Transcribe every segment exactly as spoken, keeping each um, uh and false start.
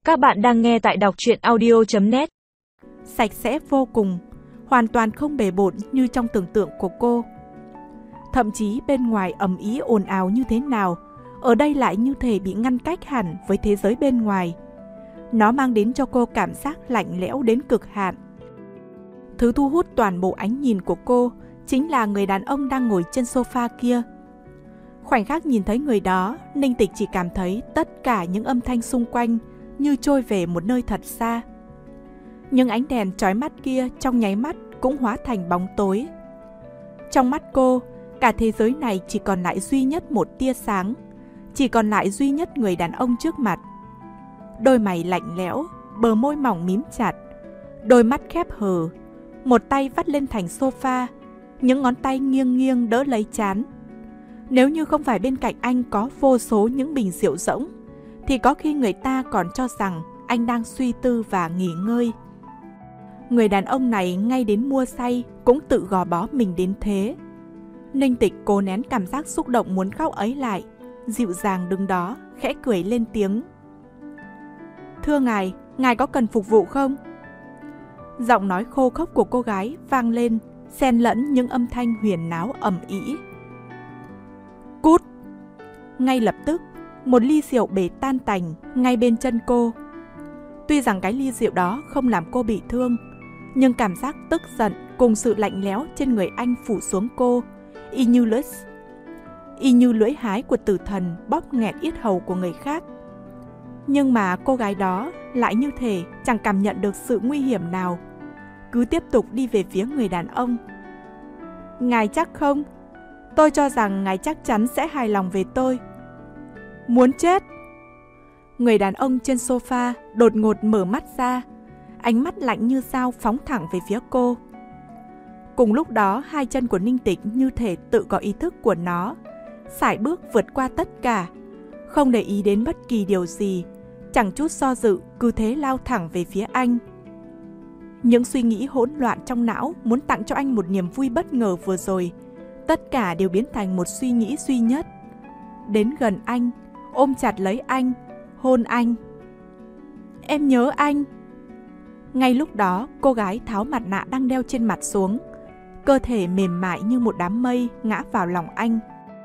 Các bạn đang nghe tại đọc truyện audio chấm net. Sạch sẽ vô cùng, hoàn toàn không bề bộn như trong tưởng tượng của cô. Thậm chí bên ngoài ầm ĩ ồn ào như thế nào, ở đây lại như thể bị ngăn cách hẳn với thế giới bên ngoài. Nó mang đến cho cô cảm giác lạnh lẽo đến cực hạn. Thứ thu hút toàn bộ ánh nhìn của cô chính là người đàn ông đang ngồi trên sofa kia. Khoảnh khắc nhìn thấy người đó, Ninh Tịch chỉ cảm thấy tất cả những âm thanh xung quanh như trôi về một nơi thật xa. Nhưng ánh đèn chói mắt kia trong nháy mắt cũng hóa thành bóng tối. Trong mắt cô, cả thế giới này chỉ còn lại duy nhất một tia sáng, chỉ còn lại duy nhất người đàn ông trước mặt. Đôi mày lạnh lẽo, bờ môi mỏng mím chặt, đôi mắt khép hờ, một tay vắt lên thành sofa, những ngón tay nghiêng nghiêng đỡ lấy trán. Nếu như không phải bên cạnh anh có vô số những bình rượu rỗng, thì có khi người ta còn cho rằng anh đang suy tư và nghỉ ngơi. Người đàn ông này ngay đến mua say cũng tự gò bó mình đến thế. Ninh Tịch cố nén cảm giác xúc động muốn khóc ấy lại, dịu dàng đứng đó, khẽ cười lên tiếng. Thưa ngài, ngài có cần phục vụ không? Giọng nói khô khốc của cô gái vang lên, xen lẫn những âm thanh huyền náo ầm ĩ. Cút! Ngay lập tức, một ly rượu bể tan tành ngay bên chân cô. Tuy rằng cái ly rượu đó không làm cô bị thương, nhưng cảm giác tức giận cùng sự lạnh lẽo trên người anh phủ xuống cô, y như lưỡi, y như lưỡi hái của tử thần bóp nghẹt yết hầu của người khác. Nhưng mà cô gái đó lại như thể chẳng cảm nhận được sự nguy hiểm nào, cứ tiếp tục đi về phía người đàn ông. Ngài chắc không? Tôi cho rằng ngài chắc chắn sẽ hài lòng về tôi. Muốn chết! Người đàn ông trên sofa đột ngột mở mắt ra, ánh mắt lạnh như dao phóng thẳng về phía cô. Cùng lúc đó, hai chân của Ninh Tịch như thể tự có ý thức của nó, sải bước vượt qua tất cả, không để ý đến bất kỳ điều gì, chẳng chút do dự, cứ thế lao thẳng về phía anh. Những suy nghĩ hỗn loạn trong não muốn tặng cho anh một niềm vui bất ngờ vừa rồi, tất cả đều biến thành một suy nghĩ duy nhất. Đến gần anh, ôm chặt lấy anh, hôn anh. Em nhớ anh. Ngay lúc đó, cô gái tháo mặt nạ đang đeo trên mặt xuống, cơ thể mềm mại như một đám mây ngã vào lòng anh.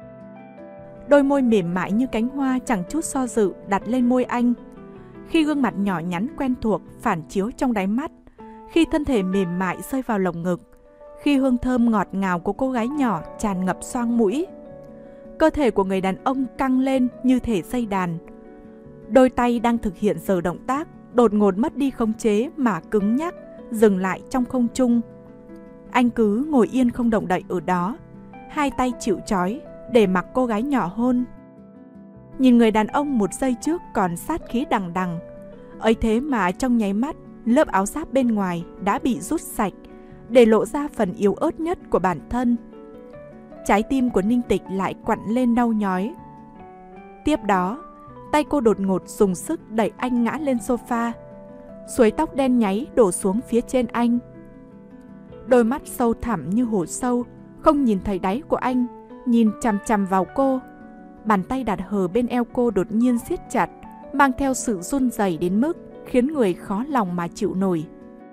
Đôi môi mềm mại như cánh hoa chẳng chút do dự đặt lên môi anh. Khi gương mặt nhỏ nhắn quen thuộc phản chiếu trong đáy mắt, khi thân thể mềm mại rơi vào lồng ngực, khi hương thơm ngọt ngào của cô gái nhỏ tràn ngập xoang mũi, cơ thể của người đàn ông căng lên như thể dây đàn. Đôi tay đang thực hiện giờ động tác đột ngột mất đi khống chế mà cứng nhắc, dừng lại trong không trung. Anh cứ ngồi yên không động đậy ở đó, hai tay chịu trói để mặc cô gái nhỏ hôn. Nhìn người đàn ông một giây trước còn sát khí đằng đằng, ấy thế mà trong nháy mắt, lớp áo giáp bên ngoài đã bị rút sạch, để lộ ra phần yếu ớt nhất của bản thân. Trái tim của Ninh Tịch lại quặn lên đau nhói. Tiếp đó, tay cô đột ngột dùng sức đẩy anh ngã lên sofa. Suối tóc đen nháy đổ xuống phía trên anh. Đôi mắt sâu thẳm như hổ sâu, không nhìn thấy đáy của anh, nhìn chằm chằm vào cô. Bàn tay đặt hờ bên eo cô đột nhiên siết chặt, mang theo sự run rẩy đến mức khiến người khó lòng mà chịu nổi.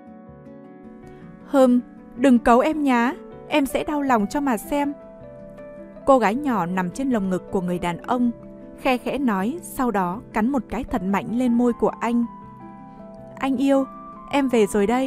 Hừm, đừng cấu em nhá, em sẽ đau lòng cho mà xem. Cô gái nhỏ nằm trên lồng ngực của người đàn ông, khe khẽ nói, sau đó cắn một cái thật mạnh lên môi của anh. Anh yêu, em về rồi đây.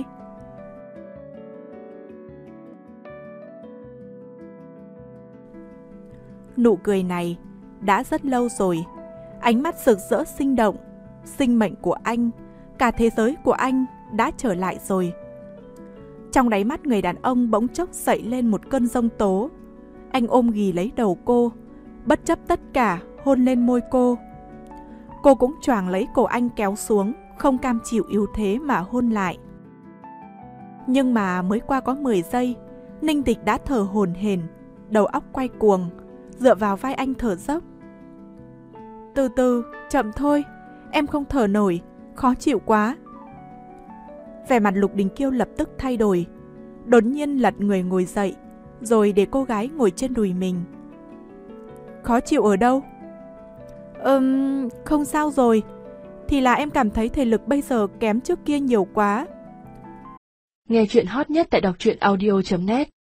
Nụ cười này đã rất lâu rồi, ánh mắt rực rỡ sinh động, sinh mệnh của anh, cả thế giới của anh đã trở lại rồi. Trong đáy mắt người đàn ông bỗng chốc dậy lên một cơn giông tố. Anh ôm ghì lấy đầu cô, bất chấp tất cả hôn lên môi cô. Cô cũng choàng lấy cổ anh kéo xuống, không cam chịu yếu thế mà hôn lại. Nhưng mà mới qua có mười giây, Ninh Tịch đã thở hổn hển, đầu óc quay cuồng, dựa vào vai anh thở dốc. Từ từ, chậm thôi, em không thở nổi, khó chịu quá. Vẻ mặt Lục Đình Kiêu lập tức thay đổi, đột nhiên lật người ngồi dậy, rồi để cô gái ngồi trên đùi mình. Khó chịu ở đâu? Ừm, không sao rồi, thì là em cảm thấy thể lực bây giờ kém trước kia nhiều quá. Nghe chuyện hot nhất tại đọc truyện audio chấm net.